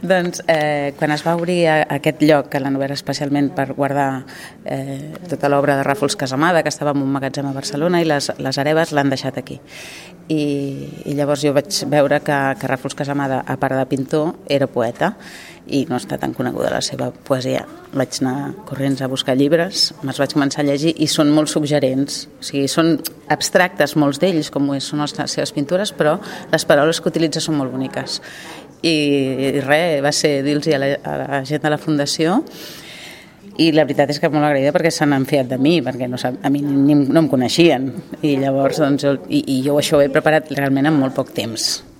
Doncs quan es va obrir aquest lloc a la Noguera especialment per guardar tota l'obra de Ràfols Casamada, que estava en un magatzem a Barcelona, i les hereves l'han deixat aquí. I llavors jo vaig veure que Ràfols Casamada, a part de pintor, era poeta i no està tan coneguda la seva poesia. Vaig anar corrents a buscar llibres, me'ls vaig començar a llegir i són molt suggerents. O sigui, són abstractes molts d'ells, com són les seves pintures, però les paraules que utilitza són molt boniques. I res, va ser dir-los a la gent de la Fundació, i la veritat és que molt agraïda perquè se n'han fiat de mi, perquè a mi no em coneixien, i llavors doncs, jo això ho he preparat realment en molt poc temps.